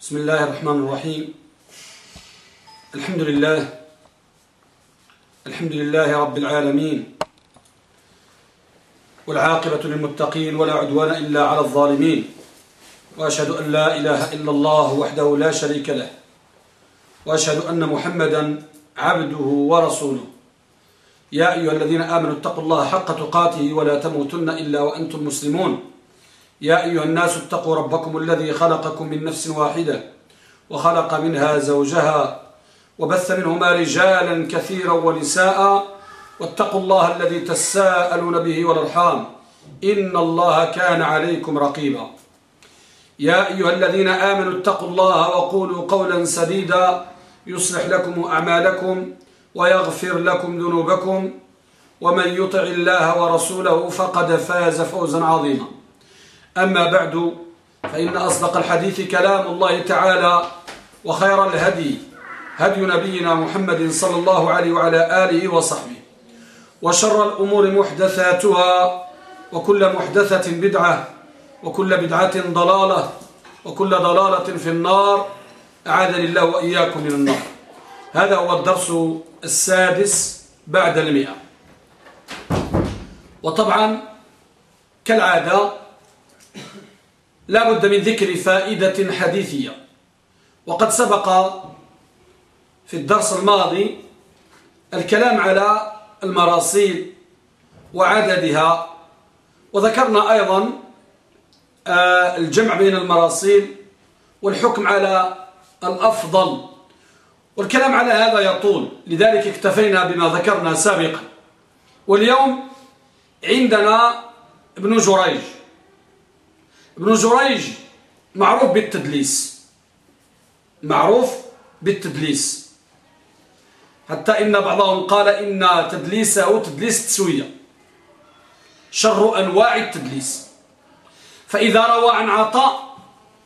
بسم الله الرحمن الرحيم. الحمد لله رب العالمين، والعاقبة للمتقين ولا عدوان إلا على الظالمين، وأشهد أن لا إله إلا الله وحده لا شريك له، وأشهد أن محمدا عبده ورسوله. يا أيها الذين آمنوا اتقوا الله حق تقاته ولا تموتن إلا وأنتم مسلمون. يا أيها الناس اتقوا ربكم الذي خلقكم من نفس واحدة وخلق منها زوجها وبث منهما رجالا كثيرا ونساء، واتقوا الله الذي تساءلون به والأرحام إن الله كان عليكم رقيبا. يا أيها الذين آمنوا اتقوا الله وقولوا قولا سديدا يصلح لكم أعمالكم ويغفر لكم ذنوبكم، ومن يطع الله ورسوله فقد فاز فوزا عظيما. أما بعد، فإن أصدق الحديث كلام الله تعالى، وخير الهدي هدي نبينا محمد صلى الله عليه وعلى آله وصحبه، وشر الأمور محدثاتها، وكل محدثة بدعة، وكل بدعة ضلالة، وكل ضلالة في النار، أعاذني الله وإياكم من النار. هذا هو الدرس السادس بعد 100. وطبعا كالعادة لا بد من ذكر فائدة حديثية، وقد سبق في الدرس الماضي الكلام على المراسيل وعددها، وذكرنا أيضا الجمع بين المراسيل والحكم على الأفضل، والكلام على هذا يطول، لذلك اكتفينا بما ذكرنا سابقا. واليوم عندنا ابن جريج. ابن جريج معروف بالتدليس، حتى إن بعضهم قال إن تدليسه تدليس تسوية، شر أنواع التدليس. فإذا روى عن عطاء،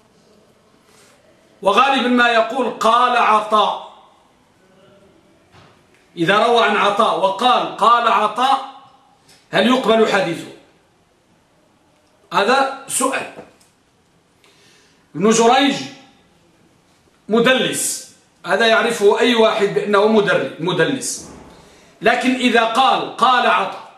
وغالبا ما يقول قال عطاء، إذا روى عن عطاء وقال قال عطاء، هل يقبل حديثه؟ هذا سؤال. ابن جريج مدلس، هذا يعرفه أي واحد بأنه مدلس، لكن إذا قال عطاء،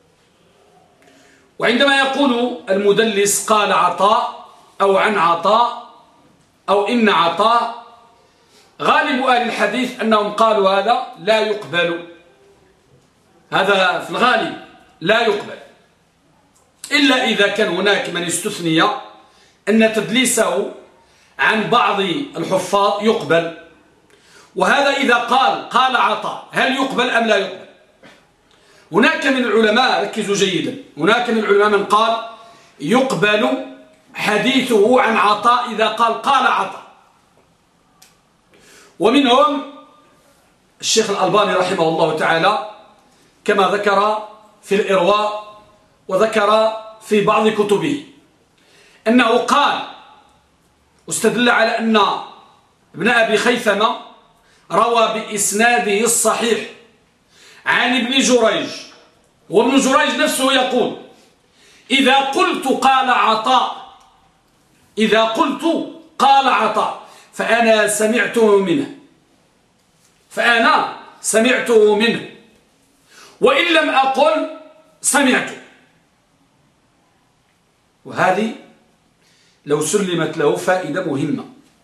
وعندما يقول المدلس قال عطاء أو عن عطاء أو إن عطاء، غالب أهل الحديث أنهم قالوا هذا لا يقبل، هذا في الغالب لا يقبل، إلا إذا كان هناك من استثني أن تدليسه عن بعض الحفاظ يقبل. وهذا إذا قال عطاء، هل يقبل أم لا يقبل؟ هناك من العلماء، ركزوا جيدا، هناك من العلماء من قال يقبل حديثه عن عطاء إذا قال عطاء، ومنهم الشيخ الألباني رحمه الله تعالى، كما ذكر في الإرواء وذكر في بعض كتبه أنه قال، واستدل على أن ابن أبي خيثمة روى بإسناده الصحيح عن ابن جريج، وابن جريج نفسه يقول إذا قلت قال عطاء فأنا سمعته منه، وإن لم أقل سمعته. وهذه لو سلمت له فائدة مهمة،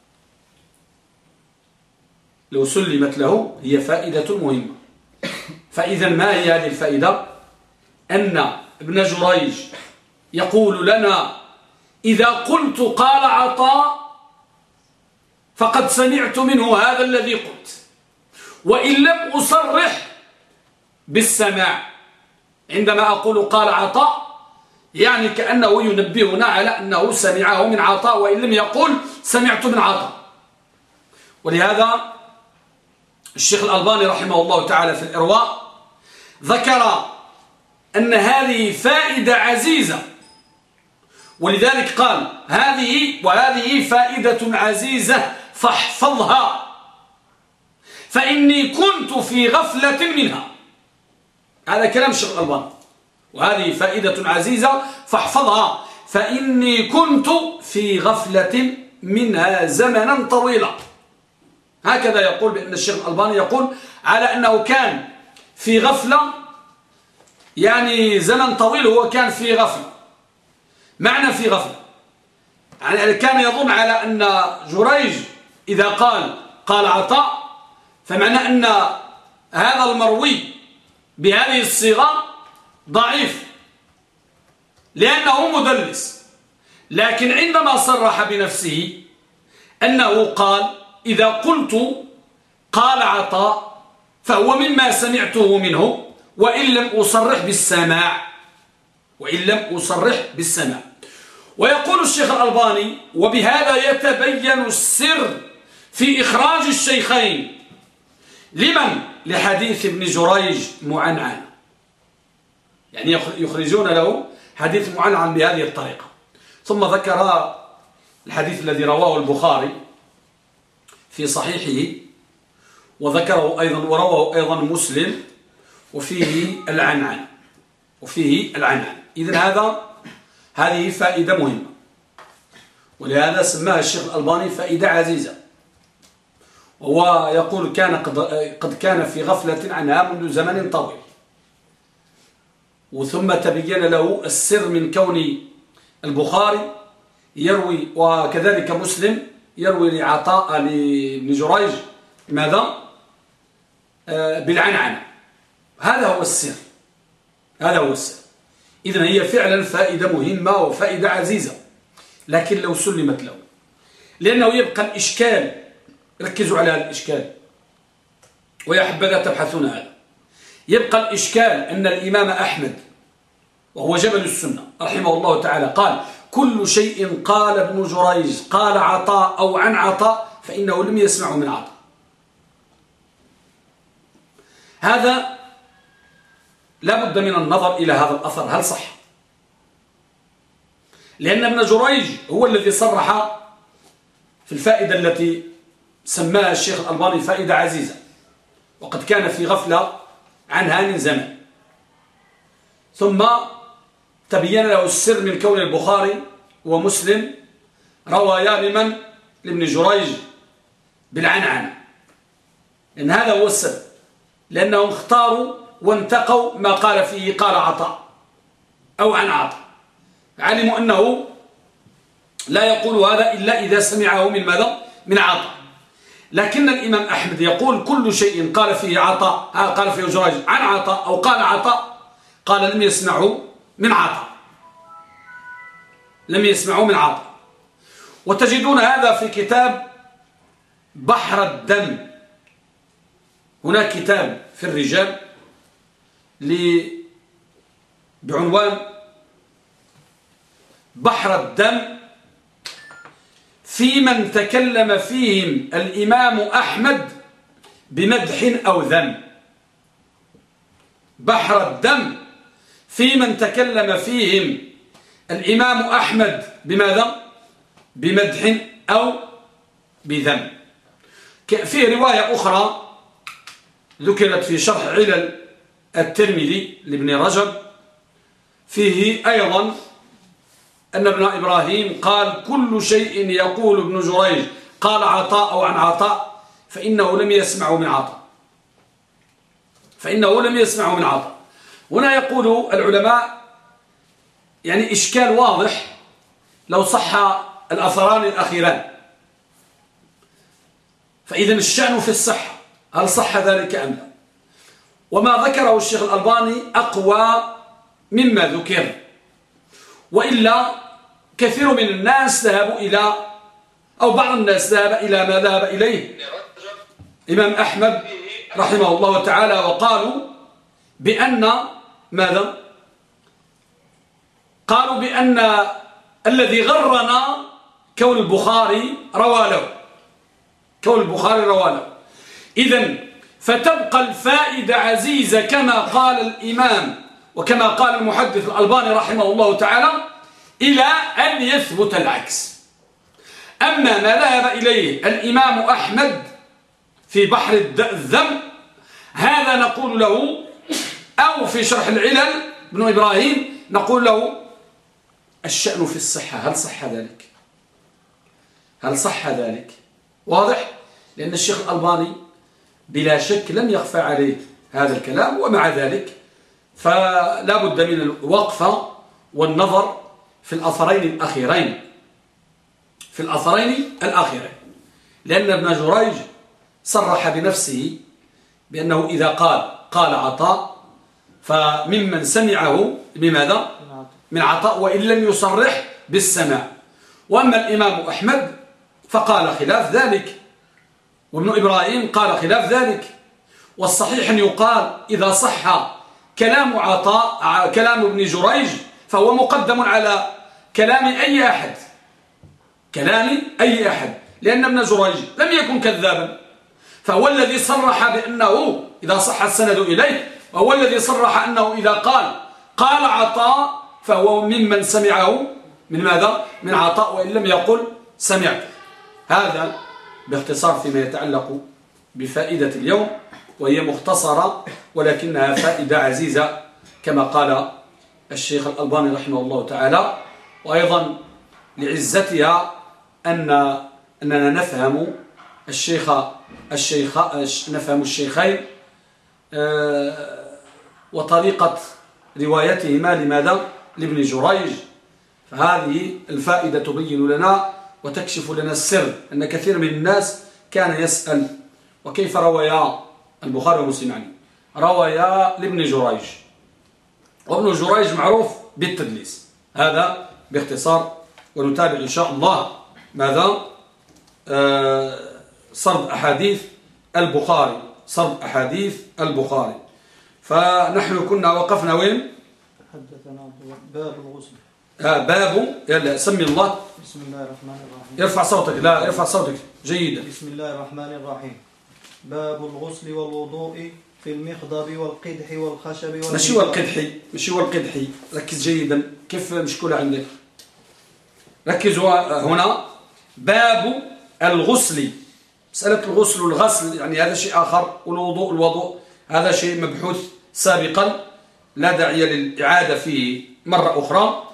هي فائدة مهمة. فإذا ما هي هذه الفائدة؟ أن ابن جريج يقول لنا إذا قلت قال عطاء فقد سمعت منه هذا الذي قلت، وإن لم أصرح بالسماع. عندما أقول قال عطاء يعني كأنه ينبهنا على أنه سمعه من عطاء، وإن لم يقول سمعت من عطاء. ولهذا الشيخ الألباني رحمه الله تعالى في الإرواء ذكر أن هذه فائدة عزيزة، ولذلك قال هذه فائدة عزيزة فاحفظها، فإني كنت في غفلة منها. هذا كلام الشيخ الألباني، وهذه فائدة عزيزة فاحفظها، فإني كنت في غفلة منها زمنا طويلا. هكذا يقول بأن الشيخ الألباني يقول على أنه كان في غفلة، يعني زمن طويل هو كان في غفلة. معنى في غفلة يعني كان يظن على أن جريج إذا قال عطاء، فمعنى أن هذا المروي بهذه الصيغة ضعيف لأنه مدلس. لكن عندما صرح بنفسه أنه قال إذا قلت قال عطاء فهو مما سمعته منه وإن لم أصرح بالسماع. ويقول الشيخ الألباني وبهذا يتبين السر في إخراج الشيخين لمن؟ لحديث ابن جريج معنعن، يعني يخرجون له حديث معنعن بهذه الطريقة. ثم ذكر الحديث الذي رواه البخاري في صحيحه وذكره أيضا ورواه أيضا مسلم وفيه العنعن. إذن هذه فائدة مهمة، ولهذا سماها الشيخ الألباني فائدة عزيزة. وهو يقول قد كان في غفلة عنها منذ زمن طويل، وثم تبين له السر من كون البخاري يروي وكذلك مسلم يروي لعطاء لابن جريج ماذا؟ بالعنعن. هذا هو السر. إذن هي فعلا فائدة مهمة وفائدة عزيزة، لكن لو سلمت له، لأنه يبقى الإشكال. ركزوا على هذا الإشكال ويا حبذا تبحثون هذا. يبقى الإشكال أن الإمام أحمد وهو جبل السنة رحمه الله تعالى قال كل شيء قال ابن جريج قال عطاء أو عن عطاء فإنه لم يسمع من عطاء. هذا لا بد من النظر إلى هذا الأثر هل صح، لأن ابن جريج هو الذي صرح في الفائدة التي سماها الشيخ الألباني فائدة عزيزة، وقد كان في غفلة عنها من زمن. ثم تبين له السر من كون البخاري ومسلم روايا لابن جريج بالعنعن، لأن هذا هو السر، لأنهم اختاروا وانتقوا ما قال فيه قال عطاء أو عن عطاء، علموا أنه لا يقول هذا إلا إذا سمعه من ماذا؟ من عطاء. لكن الإمام أحمد يقول كل شيء قال فيه عطاء قال فيه جريج عن عطاء أو قال عطاء قال لم يسمعوا من عطاء. وتجدون هذا في كتاب بحر الدم. هناك كتاب في الرجال بعنوان بحر الدم في من تكلم فيهم الإمام أحمد بمدح أو ذم. بحر الدم في من تكلم فيهم الإمام أحمد بماذا؟ بمدح أو بذم. في رواية أخرى ذكرت في شرح علل الترمذي لابن رجب فيه أيضا أن ابن إبراهيم قال كل شيء يقول ابن جريج قال عطاء أو عن عطاء فإنه لم يسمع من عطاء. هنا يقول العلماء يعني إشكال واضح لو صح الأثران الأخيران، فإذا الشأن في الصحة، هل صح ذلك أم لا؟ وما ذكره الشيخ الألباني أقوى مما ذكر، وإلا كثير من الناس ذهبوا إلى أو بعض الناس ذهب إلى ما ذهب إليه إمام أحمد رحمه الله تعالى، وقالوا بأن ماذا؟ قالوا بأن الذي غرنا كون البخاري روى له. إذن فتبقى الفائدة عزيزة كما قال الإمام وكما قال المحدث الألباني رحمه الله تعالى إلى أن يثبت العكس. أما ما ذهب إليه الإمام أحمد في بحر الذم هذا نقول له، أو في شرح العلل ابن إبراهيم نقول له الشأن في الصحة، هل صح ذلك؟ هل صح ذلك؟ واضح؟ لأن الشيخ الألباني بلا شك لم يخفى عليه هذا الكلام، ومع ذلك فلا بد من الوقفة والنظر في الأثرين الأخيرين، لأن ابن جريج صرح بنفسه بأنه إذا قال عطاء فممن سمعه بماذا؟ من عطاء، وإن لم يصرح بالسماع. وأما الإمام أحمد فقال خلاف ذلك، وابن إبراهيم قال خلاف ذلك. والصحيح أن يقال إذا صح كلام عطاء كلام ابن جريج فهو مقدم على كلام أي أحد، لأن ابن جريج لم يكن كذابا، فهو الذي صرح بأنه إذا صح السند إليه، وهو الذي صرح أنه إذا قال عطاء فهو ممن سمعه من ماذا؟ من عطاء، وإن لم يقل سمعت. هذا باختصار فيما يتعلق بفائدة اليوم، وهي مختصرة ولكنها فائدة عزيزة كما قال الشيخ الألباني رحمه الله تعالى. وأيضا لعزتها أننا نفهم نفهم الشيخين وطريقة روايتهما لماذا؟ لابن جريج. فهذه الفائدة تبين لنا وتكشف لنا السر، أن كثير من الناس كان يسأل وكيف روايا البخاري ومسلم عنه؟ روايا لابن جريج، وابن جريج معروف بالتدليس. هذا باختصار، ونتابع إن شاء الله ماذا؟ سرد أحاديث البخاري. فنحن كنا وقفنا وين؟ حدثنا باب الغسل. باب، يلا سمي الله. بسم الله الرحمن الرحيم. ارفع صوتك جيدا. بسم الله الرحمن الرحيم. باب الغسل والوضوء في المخضب والقدح والخشب ماشي والقدح. ركز جيدا، كيف مشكولة عندك؟ ركزوا هنا. باب الغسل، مسألة الغسل والغسل يعني هذا شيء آخر، والوضوء هذا شيء مبحوث سابقا، لا داعي للإعادة فيه مرة أخرى.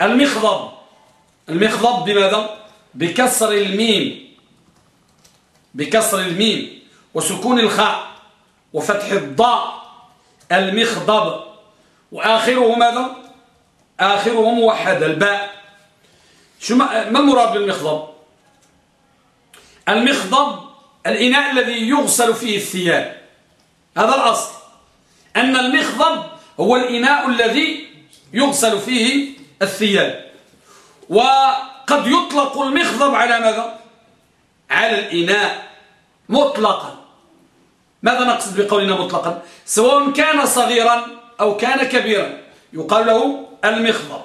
المخضب بماذا؟ بكسر الميم وسكون الخاء وفتح الضاء. المخضب، وآخره ماذا؟ آخره موحد الباء. ما المراد بالمخضب؟ المخضب الإناء الذي يغسل فيه الثياب. هذا الأصل، أن المخضب هو الإناء الذي يغسل فيه الثياب. وقد يطلق المخضب على ماذا؟ على الإناء مطلقا. ماذا نقصد بقولنا مطلقا؟ سواء كان صغيرا أو كان كبيرا يقال له المخضب.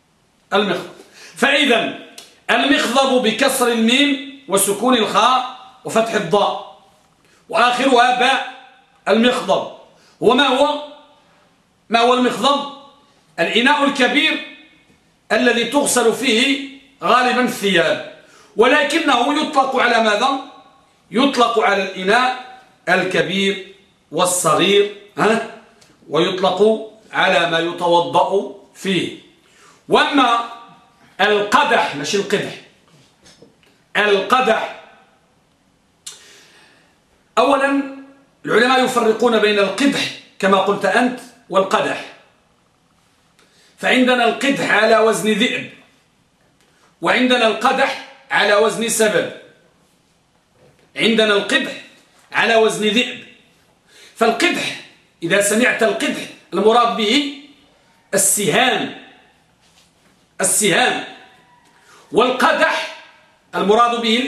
فإذا المخضب بكسر الميم وسكون الخاء وفتح الضاء وآخرها باء. المخضب وما هو المخضب؟ الإناء الكبير الذي تغسل فيه غالبا الثياب، ولكنه يطلق على ماذا؟ يطلق على الإناء الكبير والصغير، ويطلق على ما يتوضأ فيه. وأما القدح، ماشي القدح، أولا العلماء يفرقون بين القدح كما قلت أنت والقدح. فعندنا القدح على وزن ذئب، وعندنا القدح على وزن سبب. عندنا القدح على وزن ذئب. فالقدح إذا سمعت القدح المراد به السهام، والقدح المراد به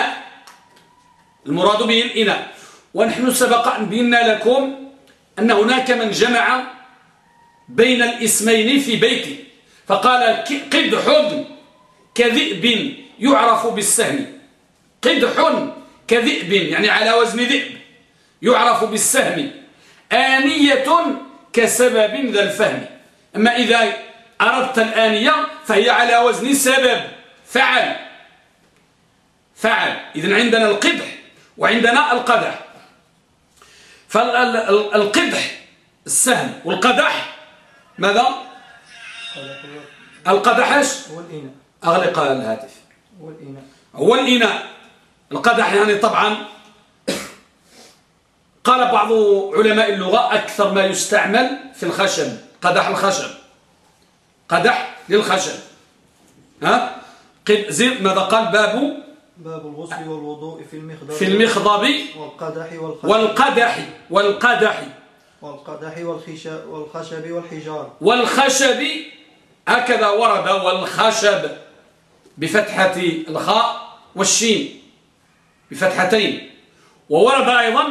الإناء. ونحن سبق أن بينا لكم أن هناك من جمع بين الاسمين في بيته، فقال قدح كذئب يعرف بالسهم. قدح كذئب يعني على وزن ذئب يعرف بالسهم. آنية كسبب ذا الفهم. أما إذا أردت الآنية فهي على وزن سبب، فعل. إذن عندنا القدح وعندنا القدح. فالقدح السهم، والقدح ماذا؟ القدح ايش؟ والإناء. أغلق الهاتف. هو الإناء. القدح يعني طبعا قال بعض علماء اللغة أكثر ما يستعمل في الخشب، قدح الخشب، قدح للخشب. ها زين ماذا قال؟ باب الغسل والوضوء في المخضب والقدح والخشب والحجار. والخشب هكذا ورد، والخشب بفتحة الخاء والشين بفتحتين. وورد أيضا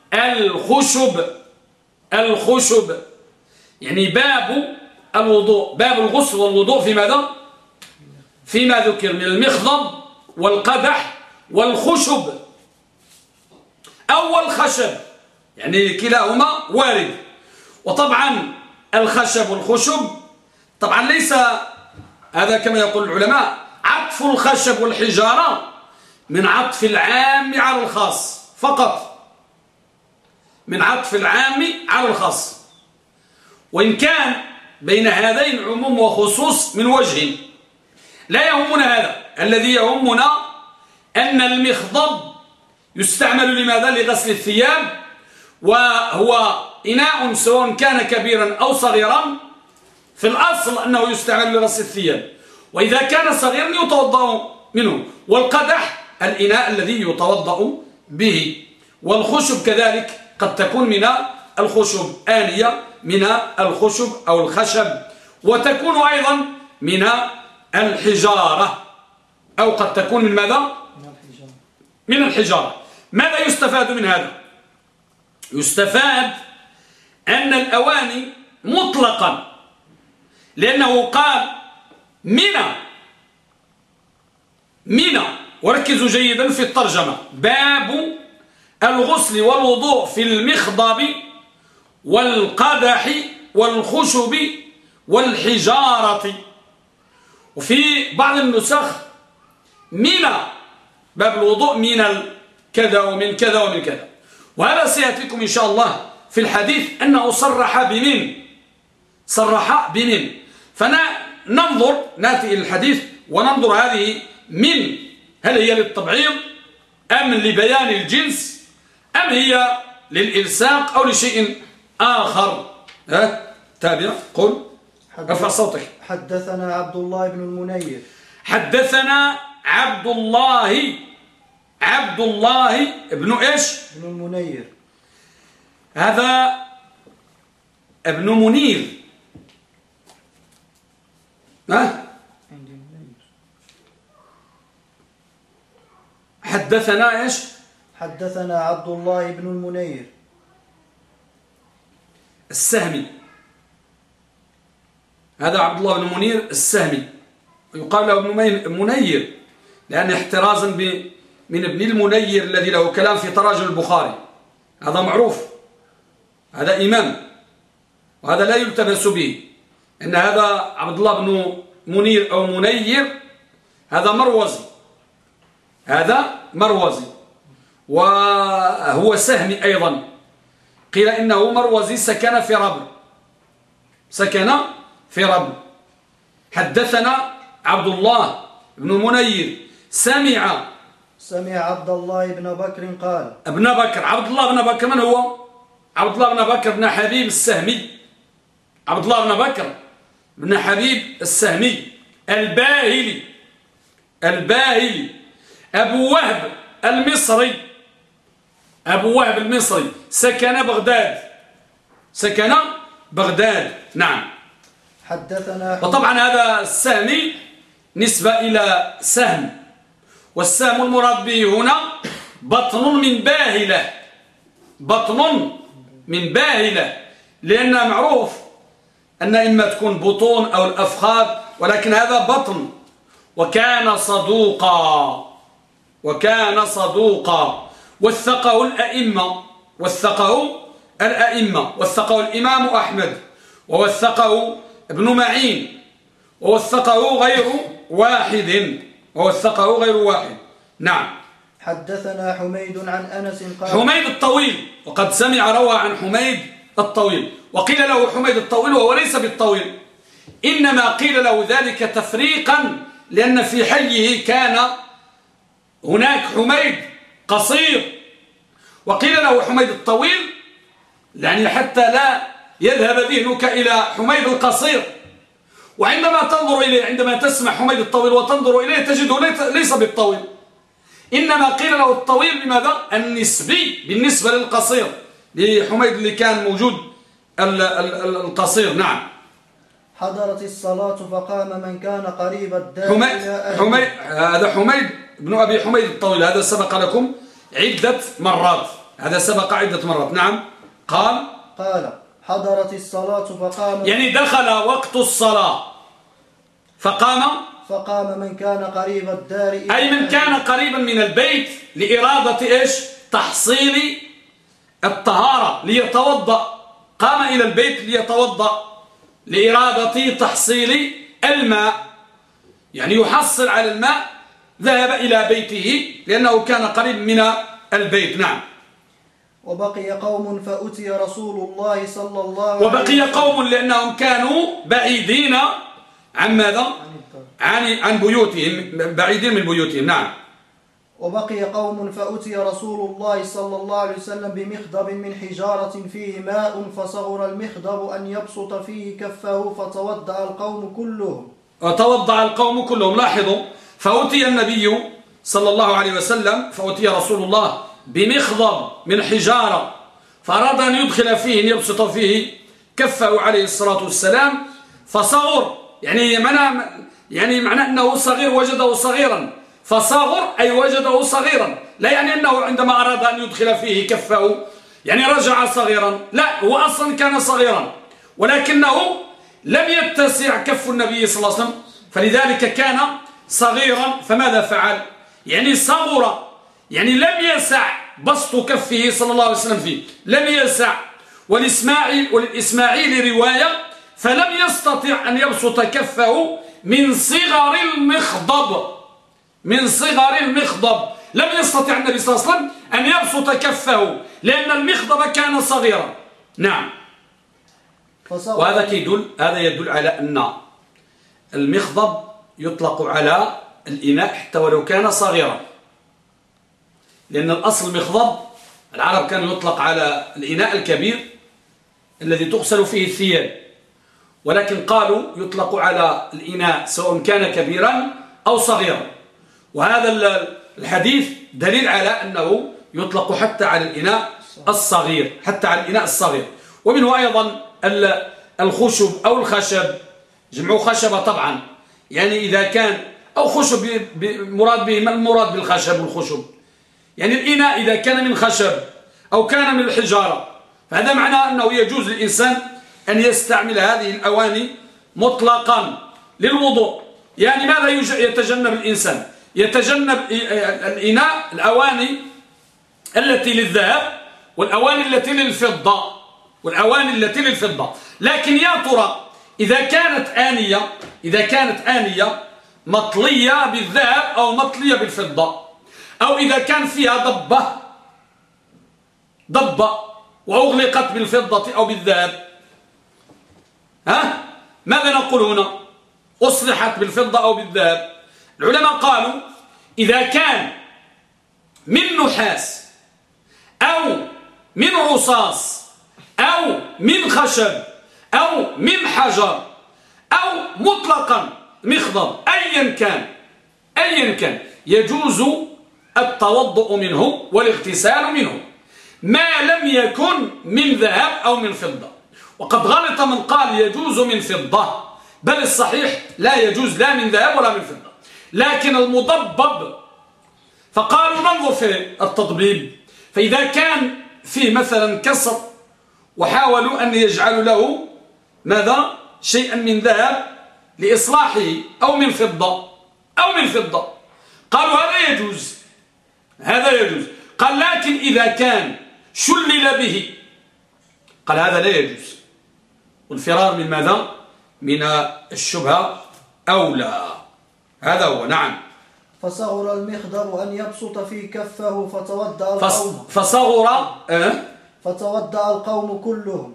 الخشب يعني باب الوضوء، باب الغسل والوضوء في ماذا؟ فيما ذكر من المخضب والقدح والخشب أو الخشب، يعني كلاهما وارد. وطبعا الخشب والخشب طبعا ليس هذا كما يقول العلماء عطف الخشب والحجارة من عطف العام على الخاص فقط، من عطف العام على الخاص، وإن كان بين هذين عموم وخصوص من وجه. لا يهمنا هذا، الذي يهمنا أن المخضب يستعمل لماذا؟ لغسل الثياب، وهو إناء سواء كان كبيرا أو صغيرا، في الأصل أنه يستعمل لغسل الثياب، وإذا كان صغيرا يتوضأ منه. والقدح الإناء الذي يتوضأ به. والخشب كذلك قد تكون من الخشب، آنية من الخشب أو الخشب، وتكون أيضا من الحجارة، أو قد تكون من ماذا؟ من الحجارة. ماذا يستفاد من هذا؟ يستفاد أن الأواني مطلقا، لأنه قال منى، وركزوا جيدا في الترجمة، باب الغسل والوضوء في المخضب والقدح والخشب والحجارة. وفي بعض النسخ منى، باب الوضوء من كذا ومن كذا ومن كذا. وهذا سيأتيكم إن شاء الله في الحديث أنه صرح بمن. فننظر نأتي إلى الحديث وننظر هذه من، هل هي للتبعيض أم لبيان الجنس أم هي للإلصاق أو لشيء آخر؟ تابع قل ارفع صوتك. حدثنا عبد الله بن المنير. حدثنا عبد الله ابن إيش؟ ابن المنير. هذا ابن منير. حدثنا إيش؟ حدثنا عبد الله بن المنير السهمي. هذا عبد الله بن منير السهمي، ويقال له ابن منير لأن احترازا من ابن المنير الذي له كلام في تراجم البخاري، هذا معروف، هذا إمام، وهذا لا يلتبس به، إن هذا عبد الله بن منير أو منير هذا مروزي، وهو سهمي أيضا. قيل إنه مروزي سكن في ربل. حدثنا عبد الله بن منير سمع عبد الله بن بكر قال. عبد الله بن بكر من هو؟ عبد الله بن بكر بن حبيب السهمي، عبد الله بن بكر بن حبيب السهمي الباهلي أبو وهب المصري سكن بغداد. نعم. حدثنا. وطبعا هذا السهمي نسبة إلى سهم، والسهم المراد به هنا بطن من باهلة، لأن معروف أن إما تكون بطون أو الأفخاذ، ولكن هذا بطن. وكان صدوقا وثقه الأئمة، وثقه الإمام أحمد، ووثقه ابن معين، ووثقه غير واحد. نعم. حدثنا حميد عن أنس قال. حميد الطويل، وقد روى عن حميد الطويل، وقيل له حميد الطويل وهو ليس بالطويل، إنما قيل له ذلك تفريقا، لأن في حيه كان هناك حميد قصير وقيل له حميد الطويل، يعني حتى لا يذهب ذهنك إلى حميد القصير. وعندما تنظر إليه، عندما تسمع حميد الطويل وتنظر إليه تجده ليس بالطويل، إنما قيل له الطويل بماذا؟ النسبي بالنسبة للقصير، لحميد اللي كان موجود القصير. نعم. حضرت الصلاة فقام من كان قريب الدار هذا حميد بن أبي حميد الطويل، هذا سبق لكم عدة مرات، هذا سبق عدة مرات. نعم. قال حضرت الصلاة فقام، يعني دخل وقت الصلاة فقام من كان قريب الدار، أي من كان قريبا من البيت لإرادة إيش؟ تحصيل الطهارة، ليتوضأ. قام إلى البيت ليتوضأ لإرادة تحصيل الماء، يعني يحصل على الماء، ذهب إلى بيته لأنه كان قريب من البيت. نعم. وبقي قوم فأتي رسول الله صلى الله عليه وسلم. وبقي قوم لأنهم كانوا بعيدين عن ماذا؟ عن بيوتهم، بعيدين من بيوتهم. نعم. وبقي قوم فأتي رسول الله صلى الله عليه وسلم بمخضب من حجارة فيه ماء، فصغر المخضب أن يبسط فيه كفه فتوضأ القوم كلهم. لاحظوا، فأتي النبي صلى الله عليه وسلم، فأتي رسول الله بمخضب من حجارة، فأراد أن يدخل فيه، أن يبسط فيه كفه عليه الصلاة والسلام، فصغر، يعني معنى أنه صغير، وجده صغيرا. فصغر أي وجده صغيرا، لا يعني أنه عندما أراد أن يدخل فيه كفه يعني رجع صغيرا، لا، هو أصلا كان صغيرا، ولكنه لم يتسع كف النبي صلى الله عليه وسلم، فلذلك كان صغيرا. فماذا فعل؟ يعني صغر، يعني لم يسع بسط كفه صلى الله عليه وسلم فيه، لم يسع. وللإسماعيل رواية فلم يستطع أن يبسط كفه من صغر المخضب، لم يستطع النبي صلى الله عليه وسلم أن يبسط كفه لأن المخضب كان صغيرا. نعم. وهذا يدل على أن المخضب يطلق على الإناء حتى ولو كان صغيرا، لأن الأصل مخضب، العرب كانوا يطلق على الإناء الكبير الذي تغسل فيه الثياب، ولكن قالوا يطلق على الإناء سواء كان كبيرا أو صغيرا. وهذا الحديث دليل على أنه يطلق حتى على الإناء الصغير، ومنه أيضا الخشب أو الخشب، جمع خشبة طبعا، يعني إذا كان أو خشب مراد به، ما المراد بالخشب والخشب؟ يعني الإناء إذا كان من خشب أو كان من الحجارة، فهذا معناه أنه يجوز للإنسان أن يستعمل هذه الأواني مطلقا للوضوء. يعني ماذا يتجنب الإنسان؟ يتجنب الأواني التي للذهب والأواني التي للفضة. لكن يا ترى إذا كانت آنية مطلية بالذهب أو مطلية بالفضة، أو إذا كان فيها ضبة وأغلقت بالفضة أو بالذهب، ماذا نقول هنا؟ أصلحت بالفضة أو بالذهب. العلماء قالوا إذا كان من نحاس أو من رصاص أو من خشب أو من حجر أو مطلقا مخضب، أيا كان يجوز التوضؤ منه والاغتسال منه، ما لم يكن من ذهب أو من فضة. وقد غلط من قال يجوز من فضة، بل الصحيح لا يجوز لا من ذهب ولا من فضة، لكن المضبب. فقالوا ننظر في التضبيب، فإذا كان فيه مثلا كسر وحاولوا أن يجعلوا له ماذا؟ شيئا من ذهب لإصلاحه أو من فضة قالوا هذا يجوز. قال لكن إذا كان شلل به، قال هذا لا يجوز، والفرار من ماذا؟ من الشبهة أولى. هذا هو. نعم. فصغر المخضر أن يبسط في كفه فتودع القوم فتودع القوم كلهم.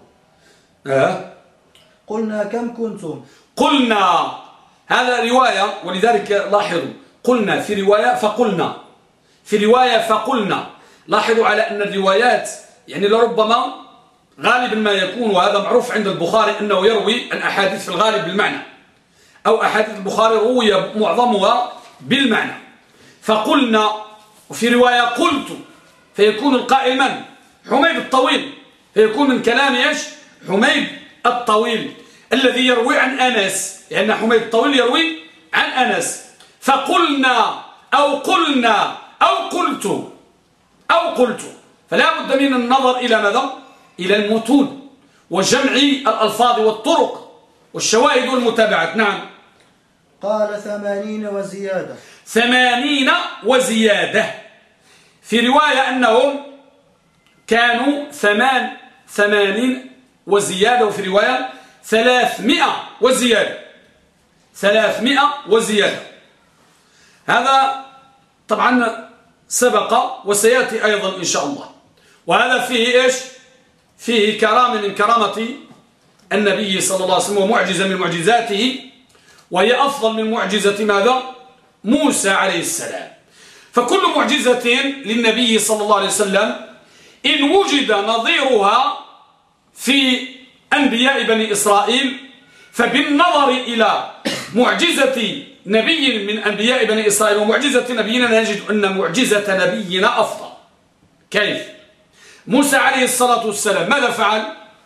قلنا كم كنتم؟ قلنا، هذا رواية، ولذلك لاحظوا قلنا في رواية فقلنا، في رواية فقلنا. لاحظوا على أن الروايات يعني لربما غالبا ما يكون، وهذا معروف عند البخاري أنه يروي الأحاديث في الغالب بالمعنى، أو أحاديث البخاري روي معظمها بالمعنى. فقلنا، وفي رواية قلت، فيكون القائل من؟ حميد الطويل، فيكون من كلام إيش؟ حميد الطويل الذي يروي عن أنس، لأن حميد الطويل يروي عن أنس. فقلنا أو قلنا أو قلت، فلا بد من النظر إلى ماذا؟ إلى المتون وجمع الألفاظ والطرق والشواهد والمتابعات. نعم. قال 80 وزيادة. 80 وزيادة. في رواية أنهم كانوا 80 وزيادة، وفي رواية 300 وزيادة. 300 وزيادة. هذا طبعا سبق وسيأتي أيضا إن شاء الله. وهذا فيه إيش؟ فيه كرامة من كرامة النبي صلى الله عليه وسلم، ومعجزة من معجزاته، وهي أفضل من معجزة ماذا؟ موسى عليه السلام. فكل معجزة للنبي صلى الله عليه وسلم إن وجد نظيرها في أنبياء بني إسرائيل، فبالنظر إلى معجزة نبي من أنبياء بني إسرائيل ومعجزة نبينا نجد أن معجزة نبينا أفضل. كيف؟ موسى عليه الصلاة والسلام ماذا فعل؟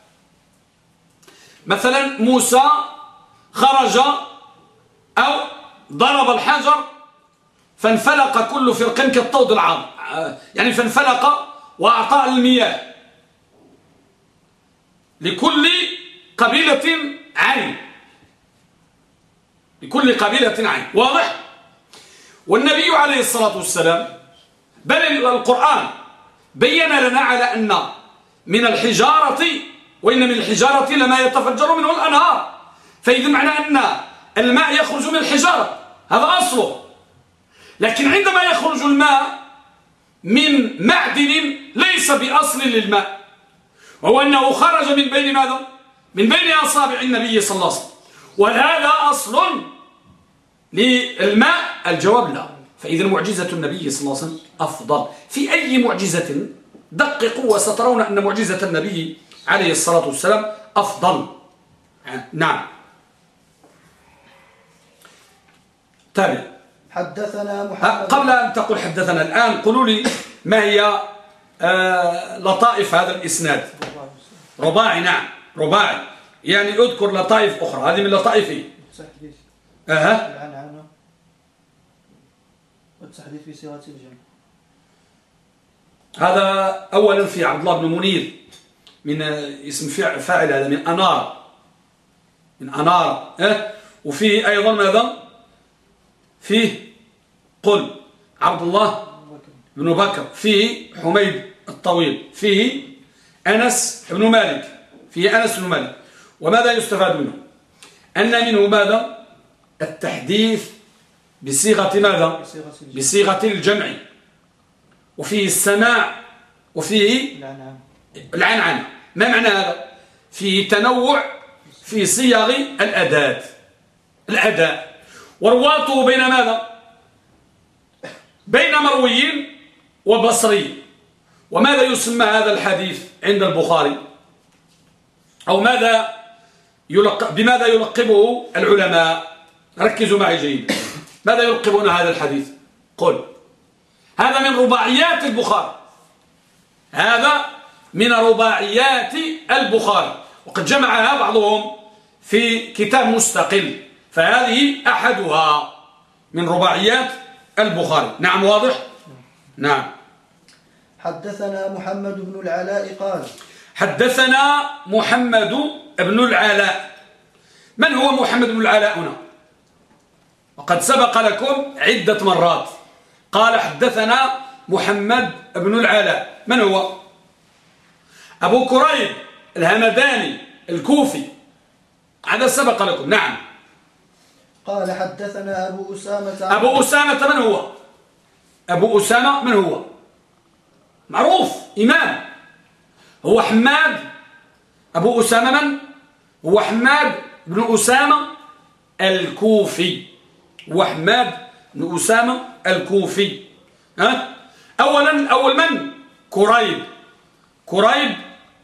مثلا موسى خرج أو ضرب الحجر فانفلق كل فرق كالطود العظيم، يعني فانفلق وأعطى المياه لكل قبيلة عين، لكل قبيلة عين. واضح؟ والنبي عليه الصلاة والسلام بل القرآن بين لنا على أن من الحجارة، وإن من الحجارة لما يتفجر منه الأنهار، فإذا معنى أن الماء يخرج من الحجارة، هذا أصله. لكن عندما يخرج الماء من معدن ليس بأصل للماء، وهو أنه خرج من بين ماذا؟ من بين أصابع النبي صلى الله عليه وسلم، وهذا أصل للماء. الجواب لا. فإذا معجزة النبي صلى الله عليه وسلم أفضل. في أي معجزة دققوا وسترون أن معجزة النبي عليه الصلاة والسلام أفضل. نعم. تابع. حدثنا محمد. قبل أن تقول حدثنا الآن قولوا لي ما هي لطائف هذا الإسناد. رباعي. نعم رباعي، يعني أذكر لطائف أخرى. هذه من لطائفه. العنعنة والتحديث في صيغة الجمع. هذا أولا في عبد الله بن منير، من اسم فاعل، هذا من أنار، من أنار. وفيه أيضا ماذا؟ فيه قل عبد الله بن بكر، فيه حميد الطويل، فيه أنس بن مالك، فيه أنس بن مالك. وماذا يستفاد منه؟ أن منه ماذا؟ التحديث بصيغة ماذا؟ بصيغة الجمع. وفيه السماع، وفيه العنعنة. ما معنى هذا؟ فيه تنوع في صيغ الأداء. ورواته بين ماذا؟ بين مروي وبصري. وماذا يسمى هذا الحديث عند البخاري؟ أو بماذا يلقبه العلماء؟ ركزوا معي جيدا. ماذا يلقبون هذا الحديث؟ قل. هذا من رباعيات البخاري، هذا من رباعيات البخاري، وقد جمعها بعضهم في كتاب مستقل، فهذه أحدها من رباعيات البخاري. نعم واضح؟ نعم. حدثنا محمد بن العلاء قال حدثنا محمد بن العلاء. من هو محمد بن العلاء هنا؟ وقد سبق لكم عدة مرات. قال حدثنا محمد بن العلاء. من هو؟ أبو كريب الهمداني الكوفي، هذا سبق لكم. نعم. قال حدثنا أبو أسامة. أبو أسامة من هو؟ أبو أسامة من هو؟ معروف، إمام. هو حماد. أبو أسامة من؟ هو حماد بن أسامة الكوفي. هو حماد بن أسامة الكوفي. أول من؟ كريب. كريب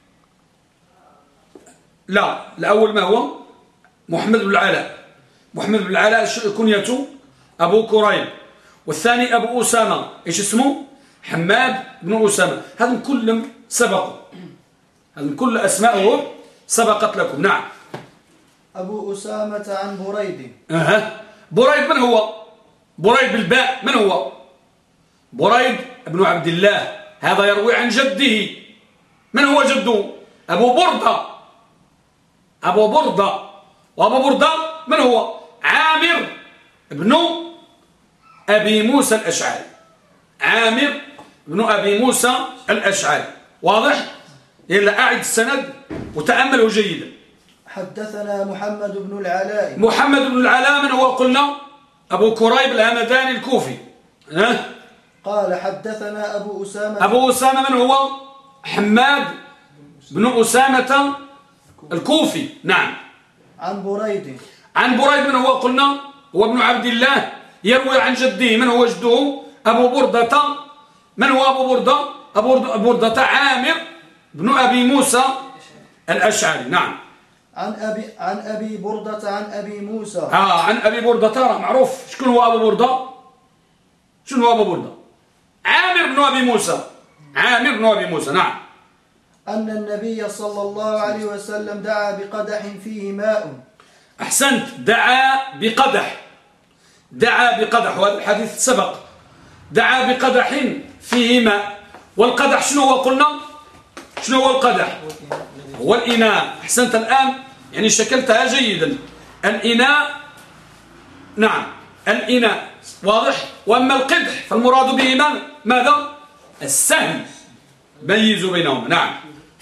لا، الأول ما هو؟ محمد بن العلاء. محمد بن العلاء كنيته أبو كريب. والثاني أبو أسامة، إيش اسمه؟ حماد بن أسامة. هذم كلهم سبقوا، هذم كل أسمائهم سبقت لكم. نعم. أبو أسامة عن بريد. بريد من هو؟ بريد بالباء من هو؟ بريد بن عبد الله. هذا يروي عن جده. من هو جده؟ أبو بردة. أبو بردة. وأبو بردة من هو؟ عامر بن أبي موسى الأشعري. عامر بن أبي موسى الأشعري. واضح؟ إلا أعد السند وتأمله جيدا. حدثنا محمد بن العلاء. محمد بن العلاء من هو؟ قلنا أبو كريب الهمداني الكوفي. قال حدثنا أبو أسامة. أبو أسامة من هو؟ حماد بن أسامة الكوفي. نعم. عن بريد. عن بريد من هو؟ قلنا هو ابن عبد الله، يروي عن جده. من هو جده؟ أبو بردة. من هو أبو بردة؟ أبو بردة عامر بن أبي موسى الأشعري. نعم. عن أبي بردة عن أبي موسى. عن أبي بردة معروف. شكون هو أبو بردة؟ شنو هو أبو بردة؟ عامر بن أبي موسى. عامر بن أبي موسى. نعم. أن النبي صلى الله عليه وسلم دعا بقدح فيه ماء. أحسنت. دعا بقدح. دعا بقدح، وهذا الحديث سبق. دعا بقدح فيه ماء. والقدح شنو هو؟ قلنا شنو هو القدح؟ هو الإناء. أحسنت الآن، يعني شكلتها جيدا. الإناء. نعم، الإناء. واضح. وأما القدح فالمراد به ماذا؟ السهم. ميزوا بينهما. نعم.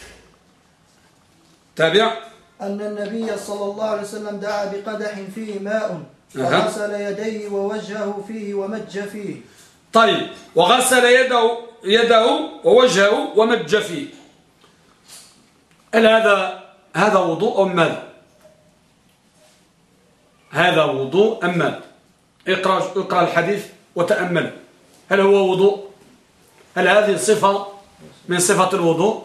تابع. أن النبي صلى الله عليه وسلم دعا بقدح فيه ماء فغسل يديه ووجهه فيه ومج فيه. طيب، وغسل يده ووجهه ومج فيه. هل هذا وضوء أم ماذا؟ هذا وضوء أم ماذا؟ اقرأ الحديث وتأمل. هل هو وضوء؟ هل هذه صفة من صفة الوضوء؟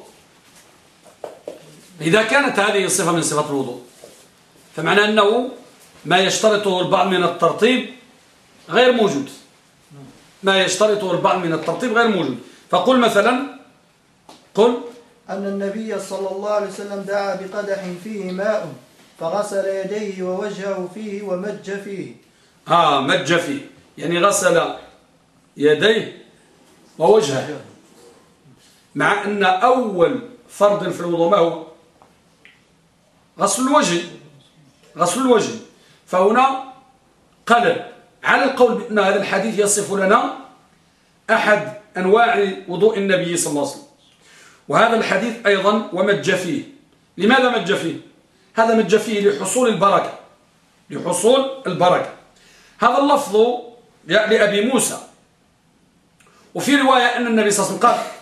إذا كانت هذه الصفة من صفة الوضوء فمعنى أنه ما يشترطه البعض من الترطيب غير موجود. ما يشترطه البعض من الترطيب غير موجود. فقل مثلا، قل أن النبي صلى الله عليه وسلم دعا بقدح فيه ماء فغسل يديه ووجهه فيه ومج فيه. مج فيه يعني غسل يديه ووجهه. مع أن أول فرض في الوضوء ما هو؟ غسل الوجه. غسل الوجه. فهنا قلب على القول بأن هذا الحديث يصف لنا أحد أنواع وضوء النبي صلى الله عليه وسلم. وهذا الحديث أيضا ومج فيه. لماذا مج فيه؟ هذا مج فيه لحصول البركة. لحصول البركة. هذا اللفظ لأبي موسى. وفي رواية أن النبي صلى الله عليه وسلم قال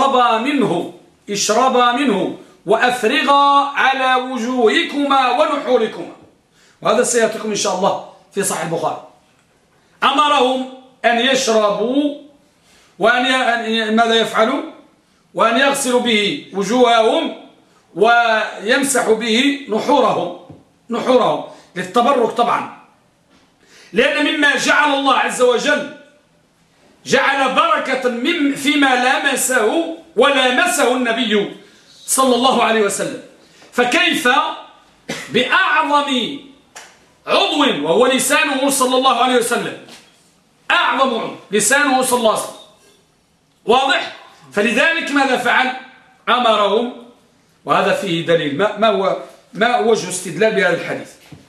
اشربا منه وأفرغا على وجوهكما ونحوركما. وهذا سيأتيكم إن شاء الله في صحيح البخاري. أمرهم أن يشربوا وأن ماذا يفعلوا؟ وأن يغسلوا به وجوههم ويمسحوا به نحورهم للتبرك طبعا. لأن مما جعل الله عز وجل جعل بركة فيما لمسه ولامسه النبي صلى الله عليه وسلم. فكيف بأعظم عضو وهو لسانه صلى الله عليه وسلم. أعظم عضو لسانه صلى الله عليه وسلم. واضح؟ فلذلك ماذا فعل؟ أمرهم. وهذا فيه دليل. ما وجه استدلال بهذا الحديث؟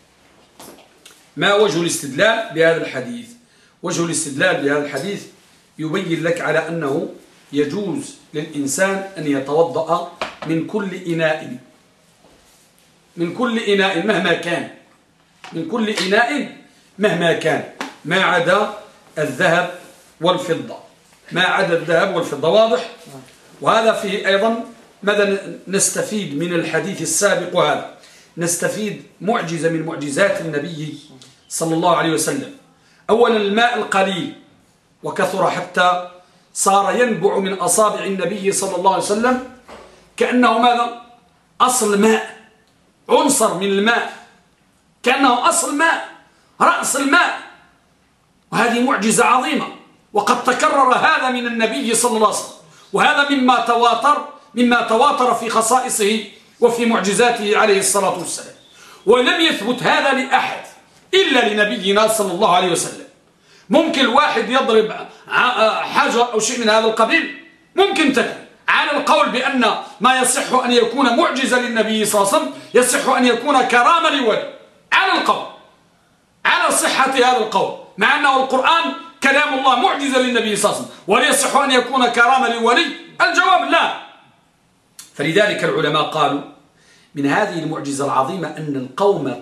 ما وجه الاستدلال بهذا الحديث؟ وجه الاستدلال بهذا الحديث يبين لك على أنه يجوز للإنسان أن يتوضأ من كل إناء. من كل إناء مهما كان. من كل إناء مهما كان ما عدا الذهب والفضة. ما عدا الذهب والفضة. واضح؟ وهذا فيه أيضا ماذا نستفيد من الحديث السابق؟ وهذا نستفيد معجزة من معجزات النبي صلى الله عليه وسلم. أولا الماء القليل وكثر حتى صار ينبع من أصابع النبي صلى الله عليه وسلم كأنه ماذا؟ أصل ماء، عنصر من الماء، كأنه أصل ماء، رأس الماء. وهذه معجزة عظيمة، وقد تكرر هذا من النبي صلى الله عليه وسلم، وهذا مما تواتر في خصائصه وفي معجزاته عليه الصلاة والسلام. ولم يثبت هذا لأحد إلا لنبينا صلى الله عليه وسلم. ممكن الواحد يضرب حاجة أو شيء من هذا القبيل، ممكن تكون على القول بأن ما يصح أن يكون معجزة للنبي صلى الله عليه وسلم يصح أن يكون كرامة لولي، على القول، على صحة هذا القول، مع أنه القرآن كلام الله معجزة للنبي صلى الله عليه وسلم، وليصح أن يكون كرامة لولي؟ الجواب لا. فلذلك العلماء قالوا من هذه المعجزة العظيمة أن القوم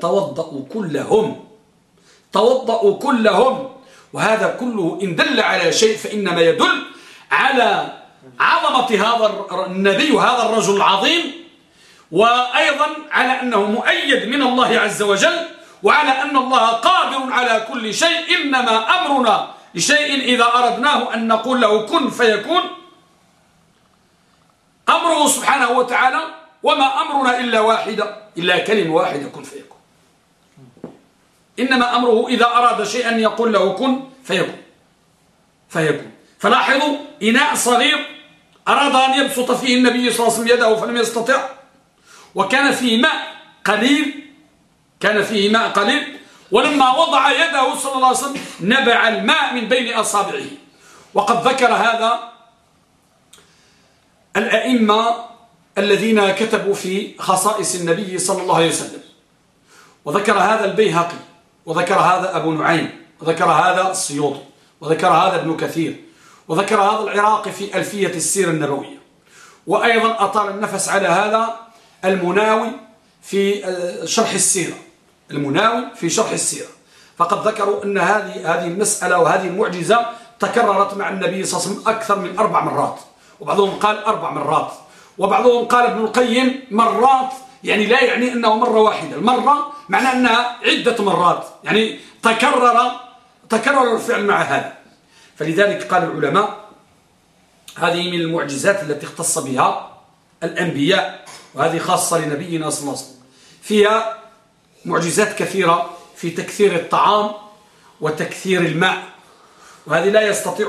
توضأوا كلهم، وهذا كله إن دل على شيء فإنما يدل على عظمة هذا النبي وهذا الرجل العظيم، وأيضا على أنه مؤيد من الله عز وجل، وعلى أن الله قادر على كل شيء. إنما أمرنا لشيء إذا أردناه أن نقول له كن فيكون، أمره سبحانه وتعالى، وما أمرنا إلا كلمة واحدة كن فيكون. إنما أمره إذا أراد شيئا يقول له كن فيكون. فلاحظوا إناء صغير أراد أن يبسط فيه النبي صلى الله عليه وسلم يده فلم يستطع، وكان فيه ماء قليل، ولما وضع يده صلى الله عليه وسلم نبع الماء من بين أصابعه. وقد ذكر هذا الأئمة الذين كتبوا في خصائص النبي صلى الله عليه وسلم، وذكر هذا البيهقي، وذكر هذا أبو نعيم، وذكر هذا السيوطي، وذكر هذا ابن كثير، وذكر هذا العراقي في ألفية السيرة النبوية، وأيضا أطال النفس على هذا المناوي في شرح السيرة. فقد ذكروا أن هذه المسألة وهذه المعجزة تكررت مع النبي صلى الله عليه وسلم أكثر من 4 مرات، وبعضهم قال 4 مرات، وبعضهم قال ابن القيم مرات، يعني لا يعني أنه مرة واحدة، المرة معنى أنها عدة مرات، يعني تكرر الفعل مع هذا. فلذلك قال العلماء هذه من المعجزات التي اختص بها الأنبياء، وهذه خاصة لنبينا صلى الله عليه وسلم. فيها معجزات كثيرة في تكثير الطعام وتكثير الماء، وهذه لا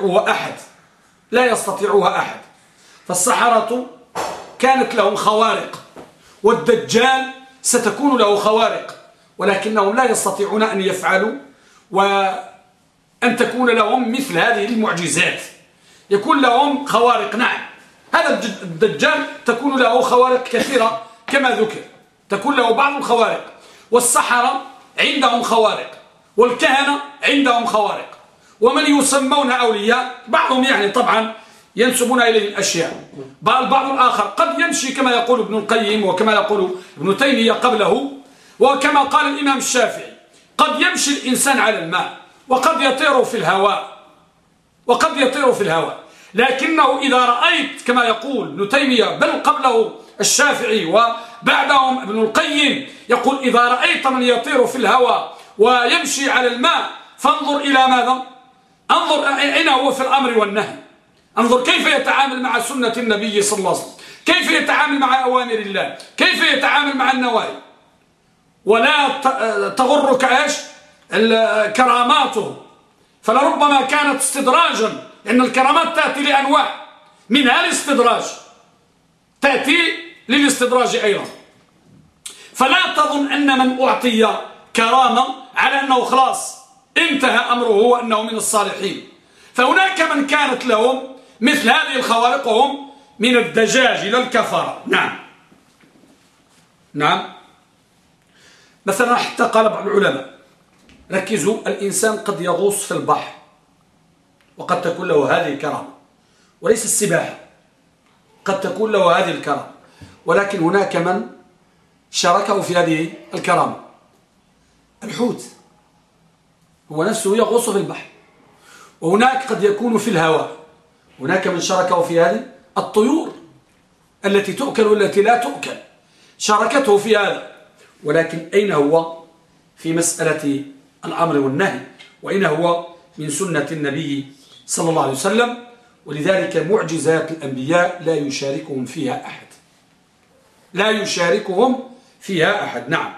يستطيعها أحد. فالسحرة كانت لهم خوارق، والدجال ستكون له خوارق، ولكنهم لا يستطيعون أن يفعلوا وأن تكون لهم مثل هذه المعجزات. يكون لهم خوارق، نعم، هذا الدجال تكون له خوارق كثيرة كما ذكر، تكون له بعض الخوارق، والسحرة عندهم خوارق، والكهنة عندهم خوارق، ومن يسمون أولياء بعضهم يعني طبعا ينسبون إليه الأشياء. البعض الآخر قد يمشي كما يقول ابن القيم وكما يقول ابن تيمية قبله، وكما قال الإمام الشافعي قد يمشي الإنسان على الماء، وقد يطير في الهواء، لكنه إذا رأيت كما يقول ابن تيمية بل قبله الشافعي وبعدهم ابن القيم يقول إذا رأيت من يطير في الهواء ويمشي على الماء فانظر إلى ماذا؟ انظر أين هو في الأمر والنهي، انظر كيف يتعامل مع سنة النبي صلى الله عليه وسلم، كيف يتعامل مع أوامر الله، كيف يتعامل مع النواهي. ولا تغرك كراماته، فلربما كانت استدراجا، لأن الكرامات تأتي لأنواع، منها الاستدراج، تأتي للاستدراج أيضا. فلا تظن أن من أعطي كرامة على أنه خلاص انتهى أمره وأنه من الصالحين. فهناك من كانت لهم مثل هذه الخوارق وهم من الدجاج إلى الكفرة. نعم. مثلا حتى قال بعض العلماء ركزوا، الإنسان قد يغوص في البحر وقد تكون له هذه الكرامة، وليس السباحة، قد تكون له هذه الكرامة، ولكن هناك من شاركه في هذه الكرامة. الحوت هو نفسه يغوص في البحر، وهناك قد يكون في الهواء، هناك من شاركه في هذه. الطيور التي تؤكل والتي لا تؤكل شاركته في هذا، ولكن أين هو في مسألة الأمر والنهي، وأين هو من سنة النبي صلى الله عليه وسلم. ولذلك معجزات الأنبياء لا يشاركهم فيها أحد، لا يشاركهم فيها أحد. نعم.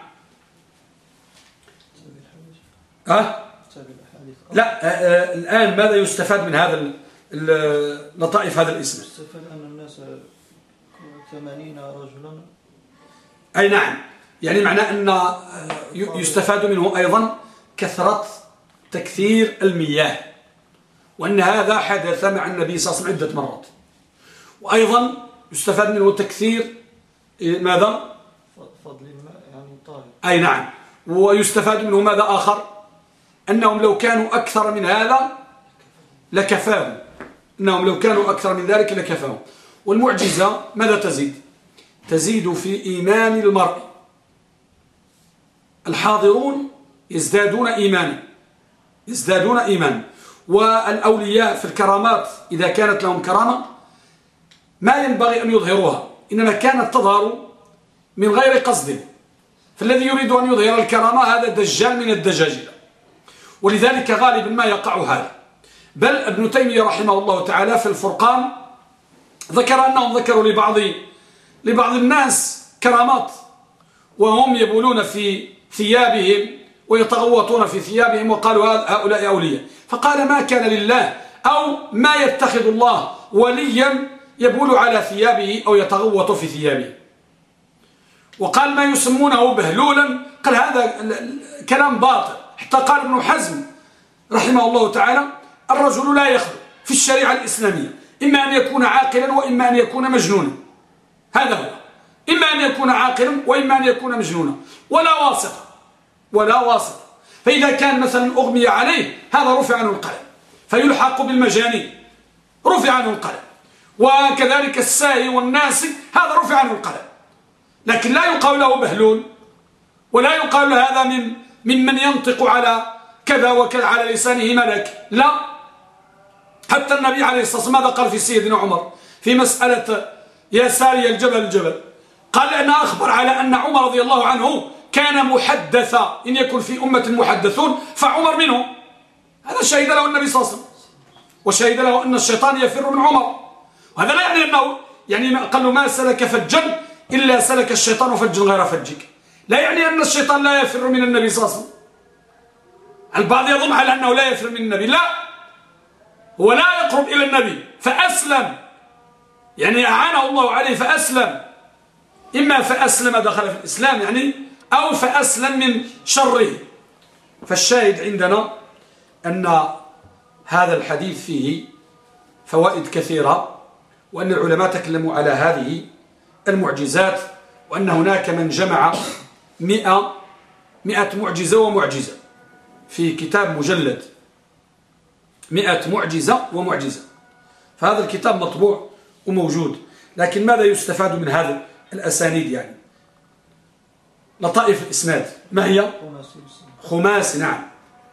لا، الآن ماذا يستفاد من هذا لطائف هذا الاسم؟ يستفاد أن الناس 80 رجلا. أي نعم، يعني معناه أن يستفاد منه أيضا تكثير المياه، وأن هذا حدث مع النبي صلى الله عليه وسلم عدة مرات. وأيضا يستفاد منه تكثير ماذا؟ فضل الماء يعني طاهر. أي نعم. ويستفاد منه ماذا آخر؟ أنهم لو كانوا أكثر من هذا لكفاهم، أنهم لو كانوا أكثر من ذلك لكفاهم. والمعجزة ماذا تزيد؟ تزيد في إيمان المرء. الحاضرون يزدادون إيمانا، والأولياء في الكرامات إذا كانت لهم كرامة ما ينبغي أن يظهروها، إنما كانت تظهر من غير قصد. فالذي يريد أن يظهر الكرامة هذا دجال من الدجاجلة، ولذلك غالبا ما يقع هذا. بل ابن تيمية رحمه الله تعالى في الفرقان ذكر أنهم ذكروا لبعض الناس كرامات، وهم يبولون في ثيابهم ويتغوطون في ثيابهم، وقالوا هؤلاء أولياء. فقال ما كان لله أو ما يتخذ الله وليا يبول على ثيابه أو يتغوط في ثيابه. وقال ما يسمونه بهلولا، قال هذا كلام باطل. حتى قال ابن حزم رحمه الله تعالى الرجل لا يخلو في الشريعة الإسلامية إما أن يكون عاقلا وإما أن يكون مجنونا. هذا هو، إما أن يكون عاقلا وإما أن يكون مجنونا، ولا واسطة. فإذا كان مثلا أغمي عليه هذا رفع عنه القلم، فيلحق بالمجانين رفع عنه القلم. وكذلك الساهي والناسي هذا رفع عنه القلم، لكن لا يقال له بهلول، ولا يقال له هذا ممن ينطق على كذا وكذا على لسانه ملك. لا، حتى النبي عليه الصلاة والسلام ماذا قال في سيدنا عمر في مسألة يا ساري الجبل، قال أن أخبر على أن عمر رضي الله عنه كان محدثا، إن يكن في أمة محدثون فعمر منهم. هذا شهد له النبي صلى الله عليه وسلم، وشهد له أن الشيطان يفر من عمر. وهذا لا يعني أنه قال له ما سلك فجا إلا سلك الشيطان فجا غير فجك. لا يعني أن الشيطان لا يفر من النبي صلى الله عليه وسلم. البعض يظن على أنه لا يفر من النبي، لا، هو لا يقرب إلى النبي فأسلم، يعني أعانه الله عليه فأسلم، إما فأسلم دخل في الإسلام يعني، أو فأسلم من شره. فالشاهد عندنا أن هذا الحديث فيه فوائد كثيرة، وأن العلماء تكلموا على هذه المعجزات، وأن هناك من جمع 100 معجزة ومعجزة في كتاب مجلد، 100 معجزة ومعجزة. فهذا الكتاب مطبوع وموجود. لكن ماذا يستفاد من هذا الأسانيد؟ يعني لطائف الإسناد ما هي؟ خماسي. نعم،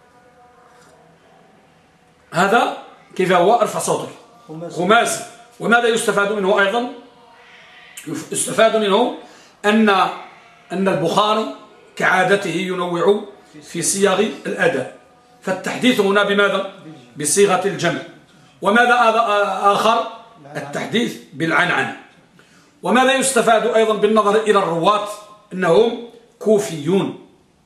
هذا كيف هو؟ ارفع صوتك. خماسي. وماذا يستفاد منه أيضا؟ يستفاد منه أن البخاري كعادته ينوع في صيغ الأداء، فالتحديث هنا بماذا؟ بصيغة الجمع. وماذا آخر؟ التحديث بالعنعنة. وماذا يستفاد أيضا بالنظر إلى الرواة؟ أنهم كوفيون.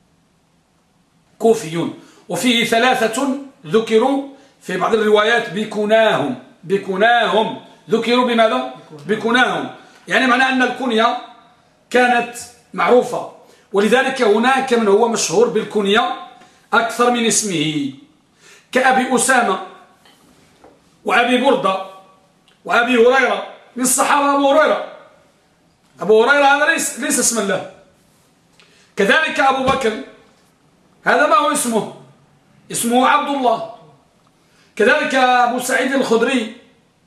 وفيه 3 ذكروا في بعض الروايات بكناهم ذكروا بماذا؟ بكناهم، يعني معنى أن الكنية كانت معروفة، ولذلك هناك من هو مشهور بالكنية أكثر من اسمه، كأبي أسامة وأبي بردة وأبي هريرة. من الصحابة أبو هريرة هذا ليس اسما له. كذلك أبو بكر هذا ما هو اسمه عبد الله. كذلك أبو سعيد الخدري،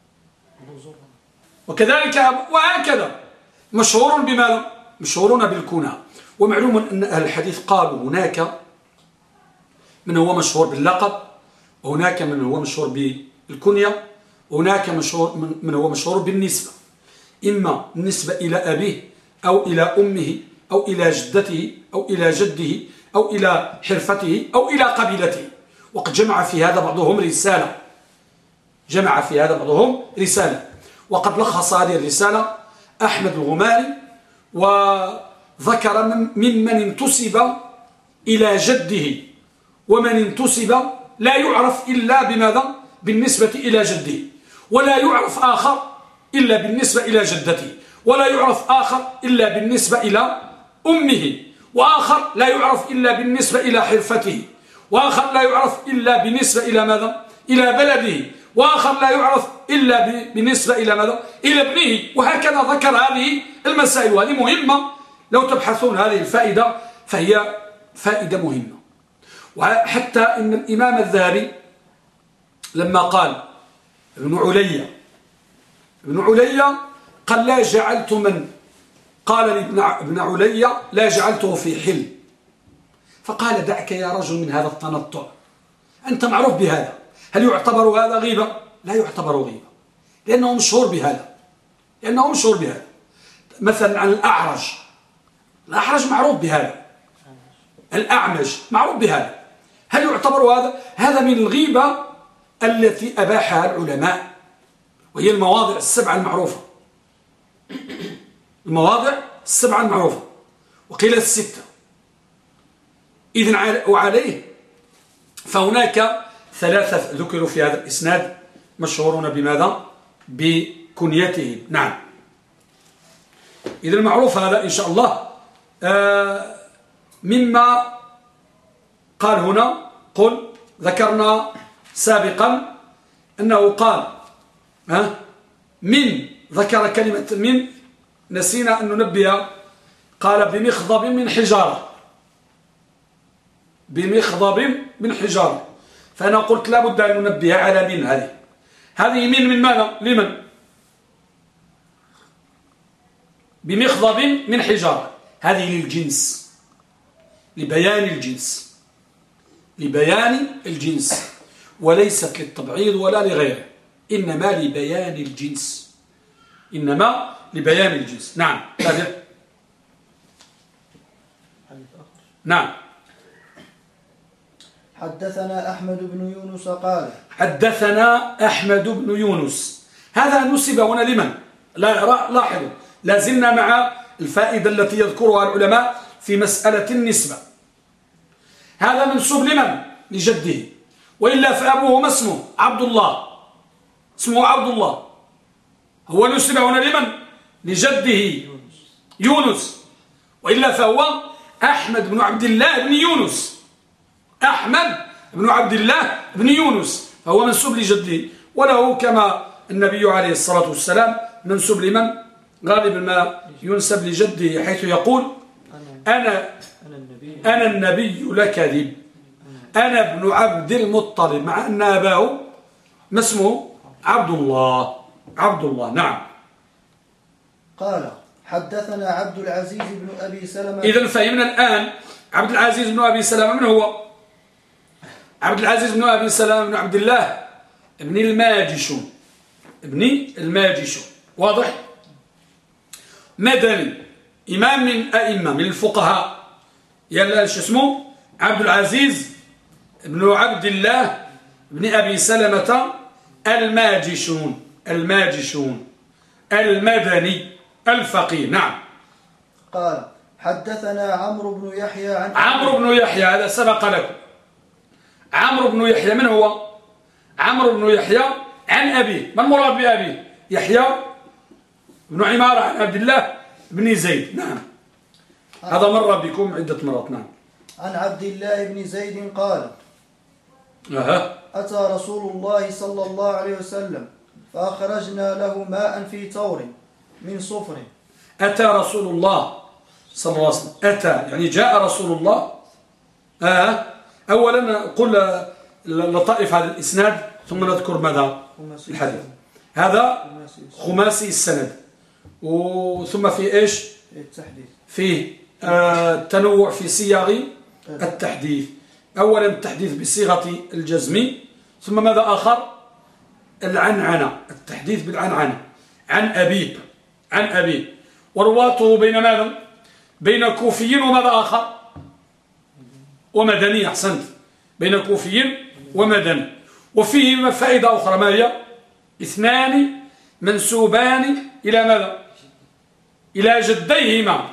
وكذلك وهكذا مشهور بماذا؟ مشهورون بالكنى. ومعلوم أن أهل الحديث قالوا هناك من هو مشهور باللقب، وهناك من هو مشهور بالكنية، وهناك من هو مشهور بالنسبة، إما النسبة إلى أبيه أو إلى أمه أو إلى جدته أو إلى جده أو إلى حرفته أو إلى قبيلته. وقد جمع في هذا بعضهم رسالة جمع في هذا بعضهم رسالة، وقد لخص هذه الرسالة أحمد الغماري، وذكر ممن انتسب إلى جده ومن انتسب لا يعرف إلا بماذا؟ بالنسبة إلى جده، ولا يعرف آخر إلا بالنسبة إلى جدته، ولا يعرف آخر إلا بالنسبة إلى أمه، وآخر لا يعرف إلا بالنسبة إلى حرفته، وآخر لا يعرف إلا بالنسبة إلى ماذا؟ إلى بلده، وآخر لا يعرف إلا بالنسبة إلى ماذا؟ إلى ابنه، وهكذا ذكر هذه المسائل، وهذه مهمة لو تبحثون هذه الفائدة فهي فائدة مهمة. وحتى إن الإمام الذهبي لما قال ابن علي قال لا جعلت من قال لابن علي لا جعلته في حل، فقال دعك يا رجل من هذا التنطع، أنت معروف بهذا، هل يعتبر هذا غيبة؟ لا يعتبر غيبة، لأنه مشهور بهذا، مثلا عن الأعرج معروف بهذا، الأعمج معروف بهذا، هل يعتبر هذا من الغيبة التي أباحها العلماء، وهي المواضع السبعة المعروفة، وقيل الستة. إذن وعليه فهناك ثلاثة ذكروا في هذا الإسناد مشهورون بماذا؟ بكنيته. نعم، إذن المعروف هذا إن شاء الله مما قال هنا. ذكرنا سابقا أنه قال من ذكر كلمة من، نسينا أن ننبه، قال بمخضب من حجارة، فأنا قلت لابد أن ننبه على من هذه من ماذا؟ لمن؟ بمخضب من حجارة، هذه للجنس، لبيان الجنس، وليست للتبعيض ولا لغيره، إنما لبيان الجنس. نعم. نعم. حدثنا أحمد بن يونس قال حدثنا أحمد بن يونس، هذا نسب هنا لمن؟ لاحظوا، لازلنا مع الفائدة التي يذكرها العلماء في مسألة النسبة. هذا منسوب لمن؟ لجده، وإلا فأبوه ما اسمه؟ اسمه عبد الله، هو نسب هنا لمن؟ لجده يونس، وإلا فهو أحمد بن عبد الله بن يونس، فهو منسوب لجده، وله كما النبي عليه الصلاة والسلام منسوب لمن؟ غالب ما ينسب لجده، حيث يقول أنا النبي لا كذب، أنا ابن عبد المطلب، مع أن أباه ما اسمه؟ عبد الله. نعم. قال حدثنا عبد العزيز بن أبي سلمة. إذن فهمنا الآن عبد العزيز بن أبي سلمة من هو؟ عبد العزيز بن أبي سلمة بن عبد الله ابن الماجشون، واضح؟ مدني، إمام من أئمة من الفقهاء، يلا شو اسمه؟ عبد العزيز بن عبد الله بن أبي سلمة الماجشون المدني الفقيه. نعم. قال حدثنا عمرو بن يحيى عن عمرو بن يحيى، هذا سبق لكم. عمرو بن يحيى من هو؟ عمرو بن يحيى عن أبيه، ما المراد بأبيه؟ يحيى بن عمارة عن عبد الله بن زيد. نعم، هذا مر بكم عدة مرات. نعم. عن عبد الله بن زيد قال أتى رسول الله صلى الله عليه وسلم فأخرجنا له ماء في تور من صفر. أتى رسول الله صلى الله عليه وسلم، أتى يعني جاء رسول الله. أولا قل لطائف هذا الإسناد ثم نذكر ماذا الحديث. هذا خماسي السند، ثم في إيش؟ في التنوع في صيغ التحديث. أولا التحديث بصيغة الجزم، ثم ماذا آخر؟ العنعنة، التحديث بالعنعنة، عن أبيه، ورواته بين ماذا؟ بين كوفي وماذا آخر؟ ومدني. أحسنت، بين كوفي ومدني. وفيه فائدة أخرى، ما هي؟ اثنان منسوبان إلى ماذا؟ إلى جديهما.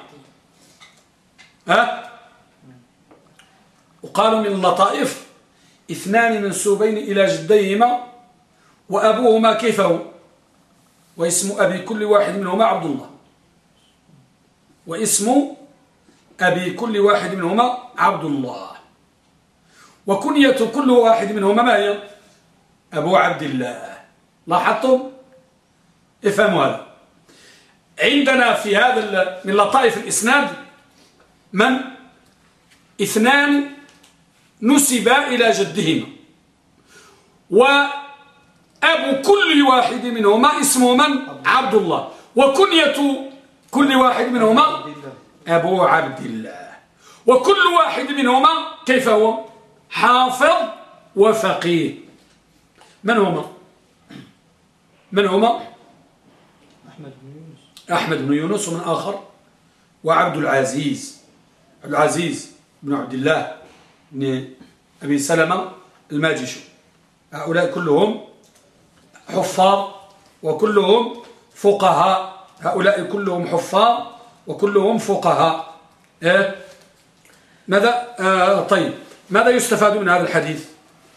وقالوا من اللطائف اثنان منسوبين إلى جديهما وأبوهما كيف هو؟ واسم أبي كل واحد منهما عبد الله. واسم أبي كل واحد منهما عبد الله. وكنية كل واحد منهما ما هي؟ أبو عبد الله. لاحظتم؟ افهموا هذا. عندنا في هذا من لطائف الإسناد من اثنان نسبا إلى جدهما، وأبو كل واحد منهما اسمه من؟ عبد الله. وكنية كل واحد منهما أبو عبد الله. وكل واحد منهما كيف هو؟ حافظ وفقيه. من هما؟ أحمد بن يونس ومن آخر وعبد العزيز بن عبد الله بن أبي سلمة الماجشي. هؤلاء كلهم حفاظ وكلهم فقهاء. هؤلاء كلهم حفاظ وكلهم فقهاء. ماذا؟ طيب، ماذا يستفاد من هذا الحديث؟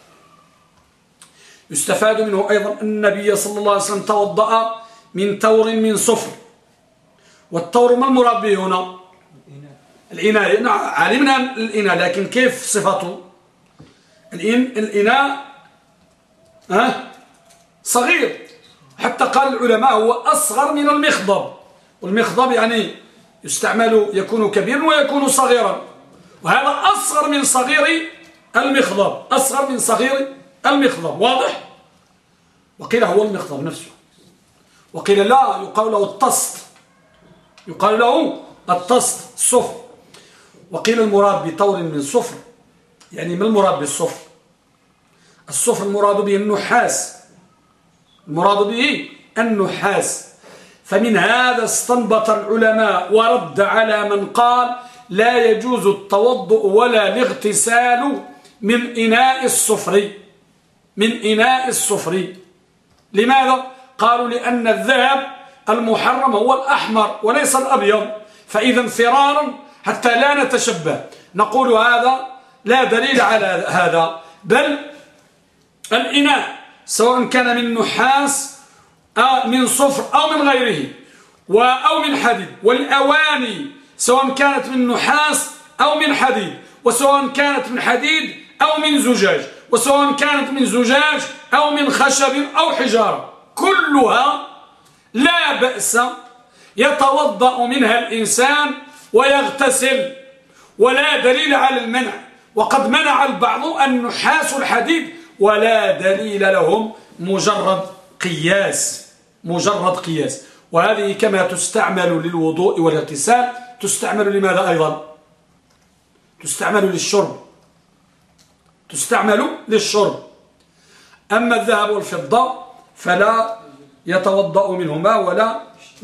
يستفاد منه أيضا أن النبي صلى الله عليه وسلم توضأ من تور من صفر. والتور ما المراد به هنا؟ الإناء. علمنا الإناء، لكن كيف صفته؟ الإناء صغير، حتى قال العلماء هو أصغر من المخضب. والمخضب يعني يستعمل، يكون كبيرا ويكون صغيرا، وهذا أصغر من صغير المخضب، أصغر من صغير المخضب. واضح؟ وقيل هو المخضب نفسه، وقيل لا، يقال له الطست، يقال له الطست الصفر. وقيل المراد بطور من صفر، يعني ما المراد بالصفر؟ الصفر المراد به النحاس، المراد به النحاس. فمن هذا استنبط العلماء ورد على من قال لا يجوز التوضؤ ولا الاغتسال من إناء الصفر، من إناء الصفر. لماذا؟ قالوا لأن الذهب المحرم هو الأحمر وليس الأبيض، فإذا فرارا حتى لا نتشبه نقول هذا لا دليل على هذا، بل الإناء سواء كان من نحاس من صفر أو من غيره أو من حديد، والأواني سواء كانت من نحاس أو من حديد، وسواء كانت من حديد أو من زجاج، وسواء كانت من زجاج أو من خشب أو حجارة، كلها لا بأس يتوضأ منها الإنسان ويغتسل، ولا دليل على المنع. وقد منع البعض النحاس الحديد ولا دليل لهم، مجرد قياس، مجرد قياس. وهذه كما تستعمل للوضوء والاغتسال تستعمل لماذا أيضا؟ تستعمل للشرب، تستعمل للشرب. أما الذهب والفضة فلا يتوضأ منهما ولا